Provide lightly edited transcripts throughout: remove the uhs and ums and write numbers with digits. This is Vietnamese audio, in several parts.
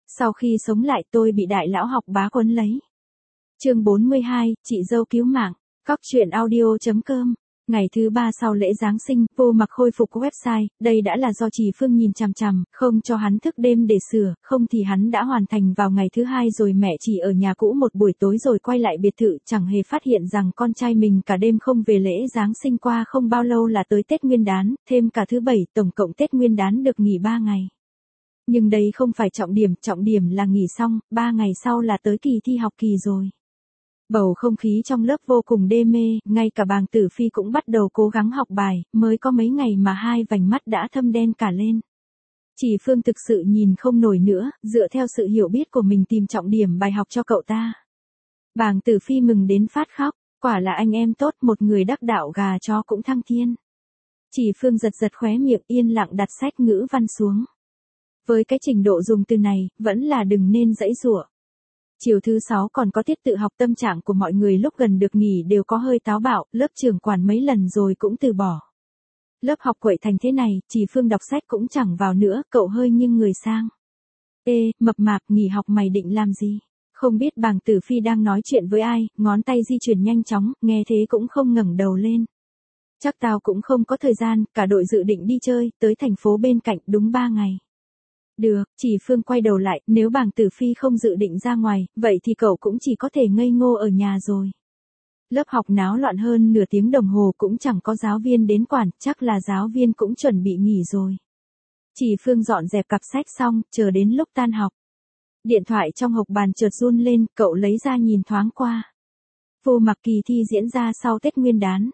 Sau khi sống lại tôi bị đại lão học bá quấn lấy. Chương 42, chị dâu cứu mạng. Cóc truyện audio.com. Ngày thứ 3 sau lễ Giáng sinh, Vô Mặc khôi phục website, đây đã là do Trì Phương nhìn chằm chằm, không cho hắn thức đêm để sửa, không thì hắn đã hoàn thành vào ngày thứ 2 rồi. Mẹ chỉ ở nhà cũ một buổi tối rồi quay lại biệt thự, chẳng hề phát hiện rằng con trai mình cả đêm không về. Lễ Giáng sinh qua không bao lâu là tới Tết Nguyên đán, thêm cả thứ 7, tổng cộng Tết Nguyên đán được nghỉ 3 ngày. Nhưng đây không phải trọng điểm là nghỉ xong, 3 ngày sau là tới kỳ thi học kỳ rồi. Bầu không khí trong lớp vô cùng đê mê, ngay cả Bàng Tử Phi cũng bắt đầu cố gắng học bài, mới có mấy ngày mà hai vành mắt đã thâm đen cả lên. Trì Phương thực sự nhìn không nổi nữa, dựa theo sự hiểu biết của mình tìm trọng điểm bài học cho cậu ta. Bàng Tử Phi mừng đến phát khóc, quả là anh em tốt, một người đắc đạo gà chó cũng thăng thiên. Trì Phương giật giật khóe miệng, yên lặng đặt sách ngữ văn xuống. Với cái trình độ dùng từ này, vẫn là đừng nên giãy giụa. Chiều thứ 6 còn có tiết tự học, tâm trạng của mọi người lúc gần được nghỉ đều có hơi táo bạo, lớp trưởng quản mấy lần rồi cũng từ bỏ. Lớp học quậy thành thế này, Trì Phương đọc sách cũng chẳng vào nữa, cậu hơi nghiêng người sang. Ê, mập mạp, nghỉ học mày định làm gì? Không biết Bàng Tử Phi đang nói chuyện với ai, ngón tay di chuyển nhanh chóng, nghe thế cũng không ngẩng đầu lên. Chắc tao cũng không có thời gian, cả đội dự định đi chơi, tới thành phố bên cạnh, đúng 3 ngày. Được, Trì Phương quay đầu lại, nếu Bàng Tử Phi không dự định ra ngoài, vậy thì cậu cũng chỉ có thể ngây ngô ở nhà rồi. Lớp học náo loạn hơn nửa tiếng đồng hồ cũng chẳng có giáo viên đến quản, chắc là giáo viên cũng chuẩn bị nghỉ rồi. Trì Phương dọn dẹp cặp sách xong, chờ đến lúc tan học. Điện thoại trong hộc bàn chợt run lên, cậu lấy ra nhìn thoáng qua. Vô Mặc kỳ thi diễn ra sau Tết Nguyên đán.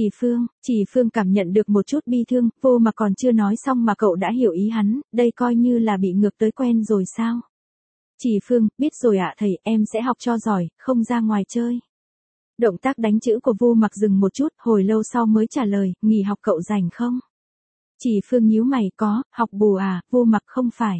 Trì Phương cảm nhận được một chút bi thương, Vô Mặc còn chưa nói xong mà cậu đã hiểu ý hắn, đây coi như là bị ngược tới quen rồi sao? Trì Phương, biết rồi ạ thầy, em sẽ học cho giỏi, không ra ngoài chơi. Động tác đánh chữ của Vô Mặc dừng một chút, hồi lâu sau mới trả lời, nghỉ học cậu rảnh không? Trì Phương nhíu mày, có, học bù à? Vô Mặc không phải.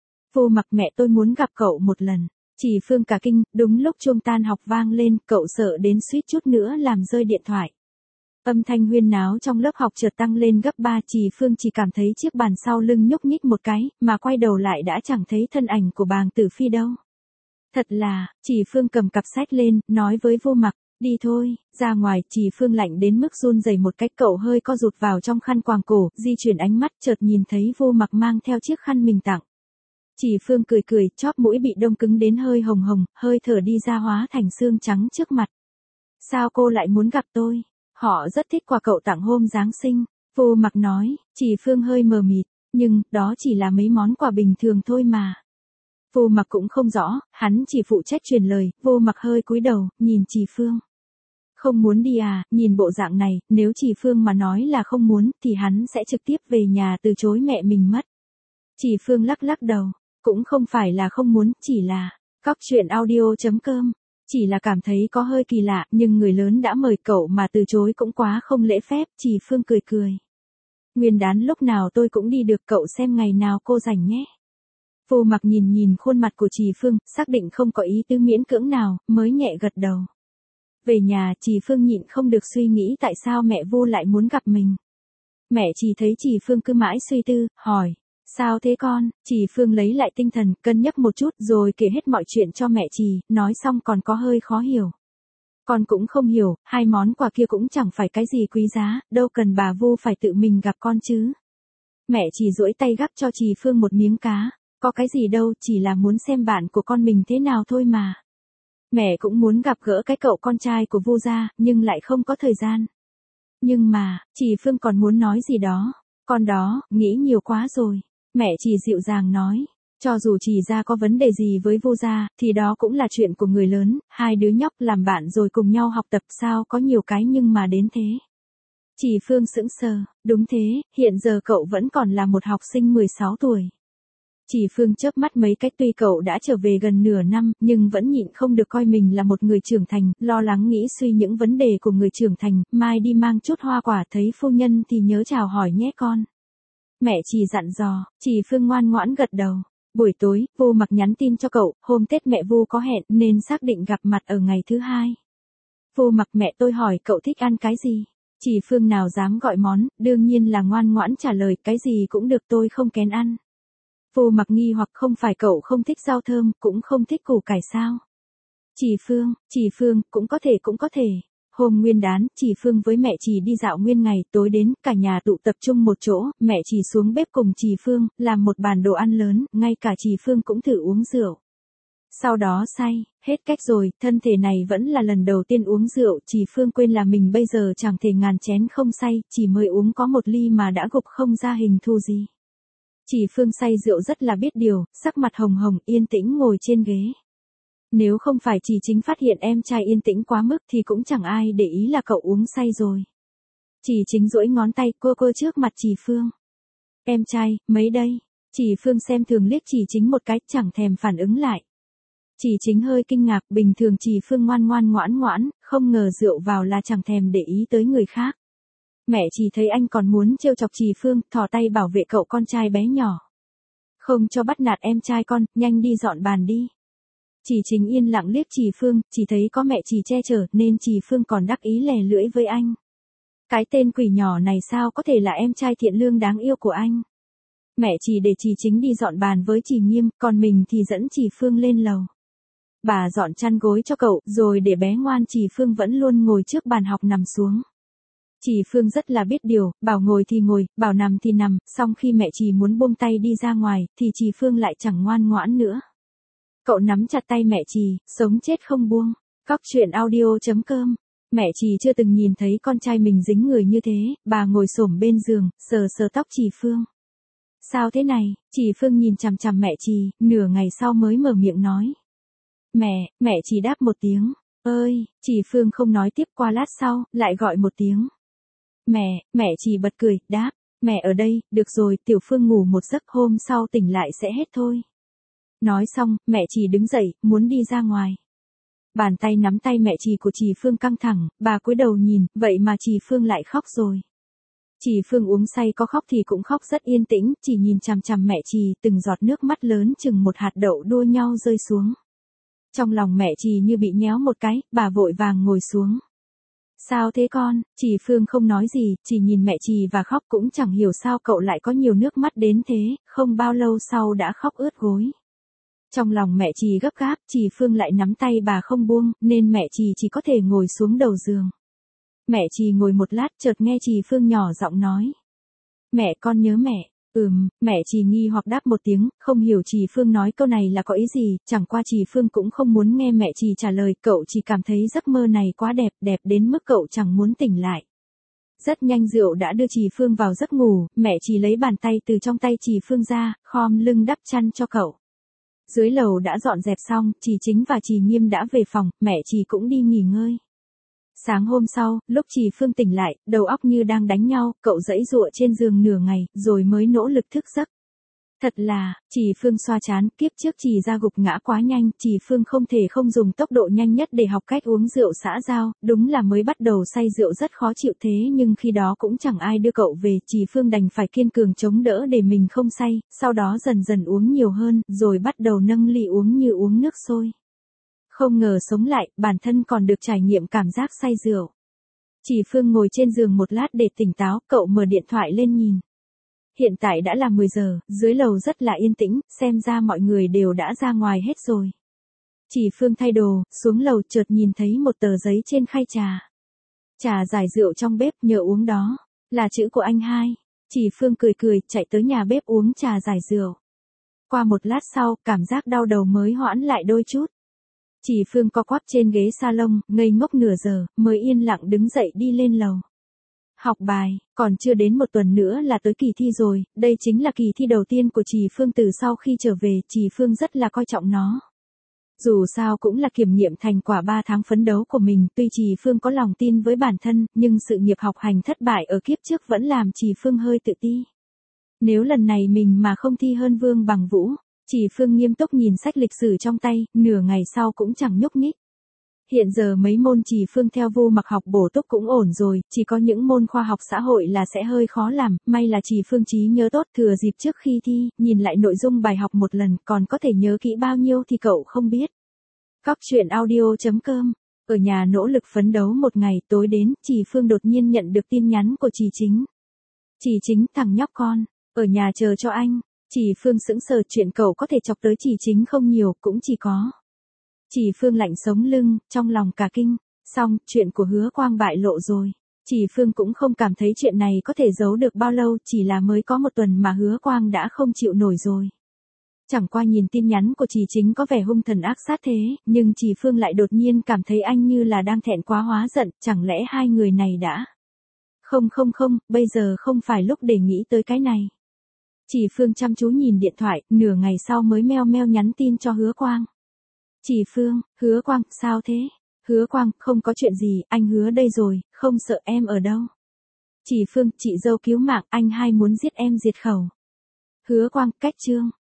Vô Mặc, mẹ tôi muốn gặp cậu một lần. Trì Phương cả kinh, đúng lúc chuông tan học vang lên, cậu sợ đến suýt chút nữa làm rơi điện thoại. Âm thanh huyên náo trong lớp học chợt tăng lên gấp 3, Trì Phương chỉ cảm thấy chiếc bàn sau lưng nhúc nhích một cái, mà quay đầu lại đã chẳng thấy thân ảnh của Bàng Tử Phi đâu. Thật là, Trì Phương cầm cặp sách lên, nói với Vô Mặc, đi thôi, ra ngoài. Trì Phương lạnh đến mức run rẩy một cách, cậu hơi co rụt vào trong khăn quàng cổ, di chuyển ánh mắt chợt nhìn thấy Vô Mặc mang theo chiếc khăn mình tặng. Trì Phương cười cười, chóp mũi bị đông cứng đến hơi hồng hồng, hơi thở đi ra hóa thành xương trắng trước mặt. Sao cô lại muốn gặp tôi? Họ rất thích quà cậu tặng hôm Giáng sinh. Vô Mặc nói. Trì Phương hơi mờ mịt, nhưng đó chỉ là mấy món quà bình thường thôi mà. Vô Mặc cũng không rõ, hắn chỉ phụ trách truyền lời. Vô Mặc hơi cúi đầu, nhìn Trì Phương. Không muốn đi à? Nhìn bộ dạng này, nếu Trì Phương mà nói là không muốn, thì hắn sẽ trực tiếp về nhà từ chối mẹ mình mất. Trì Phương lắc lắc đầu, cũng không phải là không muốn, chỉ là, cóc truyện audio.com. Chỉ là cảm thấy có hơi kỳ lạ, nhưng người lớn đã mời cậu mà từ chối cũng quá không lễ phép. Trì Phương cười cười. Nguyên đán lúc nào tôi cũng đi được, cậu xem ngày nào cô rảnh nhé. Vô Mặc nhìn khuôn mặt của Trì Phương, xác định không có ý tứ miễn cưỡng nào, mới nhẹ gật đầu. Về nhà, Trì Phương nhịn không được suy nghĩ tại sao mẹ Vô lại muốn gặp mình. Mẹ Trì thấy Trì Phương cứ mãi suy tư, hỏi. Sao thế con? Trì Phương lấy lại tinh thần, cân nhắc một chút rồi kể hết mọi chuyện cho mẹ Trì, nói xong còn có hơi khó hiểu. Con cũng không hiểu, hai món quà kia cũng chẳng phải cái gì quý giá, đâu cần bà Vô phải tự mình gặp con chứ. Mẹ Trì duỗi tay gắp cho Trì Phương một miếng cá, có cái gì đâu, chỉ là muốn xem bạn của con mình thế nào thôi mà. Mẹ cũng muốn gặp gỡ cái cậu con trai của Vô gia, nhưng lại không có thời gian. Nhưng mà, Trì Phương còn muốn nói gì đó, con đó, nghĩ nhiều quá rồi. Mẹ Trì dịu dàng nói, cho dù Trì gia có vấn đề gì với Vô gia, thì đó cũng là chuyện của người lớn, hai đứa nhóc làm bạn rồi cùng nhau học tập, sao có nhiều cái nhưng mà đến thế. Trì Phương sững sờ, đúng thế, hiện giờ cậu vẫn còn là một học sinh 16 tuổi. Trì Phương chớp mắt mấy cách, tuy cậu đã trở về gần nửa năm, nhưng vẫn nhịn không được coi mình là một người trưởng thành, lo lắng nghĩ suy những vấn đề của người trưởng thành, mai đi mang chút hoa quả, thấy phu nhân thì nhớ chào hỏi nhé con. Mẹ Trì dặn dò. Trì Phương ngoan ngoãn gật đầu. Buổi tối, Vô Mặc nhắn tin cho cậu, hôm Tết mẹ Vô có hẹn nên xác định gặp mặt ở ngày thứ 2. Vô Mặc, mẹ tôi hỏi cậu thích ăn cái gì? Trì Phương nào dám gọi món, đương nhiên là ngoan ngoãn trả lời, cái gì cũng được, tôi không kén ăn. Vô Mặc nghi hoặc không phải cậu không thích rau thơm, cũng không thích củ cải sao? Chỉ Phương, cũng có thể. Hôm Nguyên đán, Chỉ Phương với mẹ Chỉ đi dạo nguyên ngày, tối đến, cả nhà tụ tập trung một chỗ, mẹ Chỉ xuống bếp cùng Chỉ Phương, làm một bàn đồ ăn lớn, ngay cả Chỉ Phương cũng thử uống rượu. Sau đó say, hết cách rồi, thân thể này vẫn là lần đầu tiên uống rượu, Chỉ Phương quên là mình bây giờ chẳng thể ngàn chén không say, chỉ mới uống có một ly mà đã gục không ra hình thù gì. Chỉ Phương say rượu rất là biết điều, sắc mặt hồng hồng, yên tĩnh ngồi trên ghế. Nếu không phải Chỉ Chính phát hiện em trai yên tĩnh quá mức thì cũng chẳng ai để ý là cậu uống say rồi. Chỉ Chính duỗi ngón tay cô trước mặt Chỉ Phương. Em trai, mấy đây? Chỉ Phương xem thường liếc Chỉ Chính một cái, chẳng thèm phản ứng lại. Chỉ Chính hơi kinh ngạc, bình thường Chỉ Phương ngoan ngoãn, không ngờ rượu vào là chẳng thèm để ý tới người khác. Mẹ Chỉ thấy anh còn muốn trêu chọc Chỉ Phương, thò tay bảo vệ cậu con trai bé nhỏ. Không cho bắt nạt em trai con, nhanh đi dọn bàn đi. Chỉ Chính yên lặng liếc Chỉ Phương, chỉ thấy có mẹ Chỉ che chở nên Chỉ Phương còn đắc ý lè lưỡi với anh. Cái tên quỷ nhỏ này sao có thể là em trai thiện lương đáng yêu của anh. Mẹ Chỉ để Chỉ Chính đi dọn bàn với Chỉ Nghiêm, còn mình thì dẫn Chỉ Phương lên lầu. Bà dọn chăn gối cho cậu, rồi để bé ngoan Chỉ Phương vẫn luôn ngồi trước bàn học nằm xuống. Chỉ Phương rất là biết điều, bảo ngồi thì ngồi, bảo nằm thì nằm, xong khi mẹ Chỉ muốn buông tay đi ra ngoài, thì Chỉ Phương lại chẳng ngoan ngoãn nữa. Cậu nắm chặt tay mẹ Chỉ, sống chết không buông. Cóc truyện audio.com. Mẹ Chỉ chưa từng nhìn thấy con trai mình dính người như thế, bà ngồi xổm bên giường, sờ tóc Chỉ Phương. Sao thế này? Chỉ Phương nhìn chằm chằm mẹ Chỉ, nửa ngày sau mới mở miệng nói. Mẹ Chỉ đáp một tiếng. Ơi, Chỉ Phương không nói tiếp, qua lát sau, lại gọi một tiếng. Mẹ Chỉ bật cười, đáp. Mẹ ở đây, được rồi, Tiểu Phương ngủ một giấc, hôm sau tỉnh lại sẽ hết thôi. Nói xong, mẹ Chỉ đứng dậy, muốn đi ra ngoài. Bàn tay nắm tay mẹ Chỉ của Chỉ Phương căng thẳng, bà cúi đầu nhìn, vậy mà Chỉ Phương lại khóc rồi. Chỉ Phương uống say có khóc thì cũng khóc rất yên tĩnh, chỉ nhìn chằm chằm mẹ Chỉ, từng giọt nước mắt lớn chừng một hạt đậu đua nhau rơi xuống. Trong lòng mẹ Chỉ như bị nhéo một cái, bà vội vàng ngồi xuống. Sao thế con? Chỉ Phương không nói gì, chỉ nhìn mẹ Chỉ và khóc, cũng chẳng hiểu sao cậu lại có nhiều nước mắt đến thế, không bao lâu sau đã khóc ướt gối. Trong lòng mẹ Chỉ gấp gáp, Chỉ Phương lại nắm tay bà không buông, nên mẹ chỉ có thể ngồi xuống đầu giường. Mẹ Chỉ ngồi một lát, chợt nghe Chỉ Phương nhỏ giọng nói. Mẹ, con nhớ mẹ. Mẹ Chỉ nghi hoặc đáp một tiếng, không hiểu Chỉ Phương nói câu này là có ý gì, chẳng qua Chỉ Phương cũng không muốn nghe mẹ Chỉ trả lời, cậu chỉ cảm thấy giấc mơ này quá đẹp, đẹp đến mức cậu chẳng muốn tỉnh lại. Rất nhanh rượu đã đưa Chỉ Phương vào giấc ngủ, mẹ Chỉ lấy bàn tay từ trong tay Chỉ Phương ra, khom lưng đắp chăn cho cậu. Dưới lầu đã dọn dẹp xong, Chỉ Chính và Chỉ Nghiêm đã về phòng, mẹ Chỉ cũng đi nghỉ ngơi. Sáng hôm sau, lúc Chỉ Phương tỉnh lại, đầu óc như đang đánh nhau, cậu giãy giụa trên giường nửa ngày, rồi mới nỗ lực thức giấc. Thật là, Chỉ Phương xoa trán, kiếp trước Chỉ ra gục ngã quá nhanh, Chỉ Phương không thể không dùng tốc độ nhanh nhất để học cách uống rượu xã giao, đúng là mới bắt đầu say rượu rất khó chịu thế nhưng khi đó cũng chẳng ai đưa cậu về, Chỉ Phương đành phải kiên cường chống đỡ để mình không say, sau đó dần dần uống nhiều hơn, rồi bắt đầu nâng ly uống như uống nước sôi. Không ngờ sống lại, bản thân còn được trải nghiệm cảm giác say rượu. Chỉ Phương ngồi trên giường một lát để tỉnh táo, cậu mở điện thoại lên nhìn. Hiện tại đã là 10 giờ, dưới lầu rất là yên tĩnh, xem ra mọi người đều đã ra ngoài hết rồi. Chỉ Phương thay đồ, xuống lầu chợt nhìn thấy một tờ giấy trên khay trà. Trà giải rượu trong bếp, nhờ uống đó. Là chữ của anh hai. Chỉ Phương cười, chạy tới nhà bếp uống trà giải rượu. Qua một lát sau, cảm giác đau đầu mới hoãn lại đôi chút. Chỉ Phương co quắp trên ghế salon, ngây ngốc nửa giờ, mới yên lặng đứng dậy đi lên lầu. Học bài, còn chưa đến một tuần nữa là tới kỳ thi rồi, đây chính là kỳ thi đầu tiên của Chỉ Phương từ sau khi trở về, Chỉ Phương rất là coi trọng nó. Dù sao cũng là kiểm nghiệm thành quả 3 tháng phấn đấu của mình, tuy Chỉ Phương có lòng tin với bản thân, nhưng sự nghiệp học hành thất bại ở kiếp trước vẫn làm Chỉ Phương hơi tự ti. Nếu lần này mình mà không thi hơn Vương Bằng Vũ, Chỉ Phương nghiêm túc nhìn sách lịch sử trong tay, nửa ngày sau cũng chẳng nhúc nhích. Hiện giờ mấy môn Chỉ Phương theo Vô Mặc học bổ túc cũng ổn rồi, chỉ có những môn khoa học xã hội là sẽ hơi khó làm, may là Chỉ Phương trí nhớ tốt, thừa dịp trước khi thi, nhìn lại nội dung bài học một lần, còn có thể nhớ kỹ bao nhiêu thì cậu không biết. Cóc truyện audio.com. Ở nhà nỗ lực phấn đấu một ngày, tối đến, Chỉ Phương đột nhiên nhận được tin nhắn của Chỉ Chính. Chỉ Chính, thằng nhóc con, ở nhà chờ cho anh. Chỉ Phương sững sờ, chuyện cậu có thể chọc tới Chỉ Chính không nhiều, cũng chỉ có. Chỉ Phương lạnh sống lưng, trong lòng cả kinh. Xong, chuyện của Hứa Quang bại lộ rồi. Chỉ Phương cũng không cảm thấy chuyện này có thể giấu được bao lâu, chỉ là mới có một tuần mà Hứa Quang đã không chịu nổi rồi. Chẳng qua nhìn tin nhắn của Chỉ Chính có vẻ hung thần ác sát thế, nhưng Chỉ Phương lại đột nhiên cảm thấy anh như là đang thẹn quá hóa giận, chẳng lẽ hai người này đã... Không, bây giờ không phải lúc để nghĩ tới cái này. Chỉ Phương chăm chú nhìn điện thoại, nửa ngày sau mới meo meo nhắn tin cho Hứa Quang. Chỉ Phương, Hứa Quang, sao thế? Hứa Quang, không có chuyện gì, anh Hứa đây rồi, không sợ em ở đâu. Chỉ Phương, chị dâu cứu mạng, anh hai muốn giết em diệt khẩu. Hứa Quang, cách chương.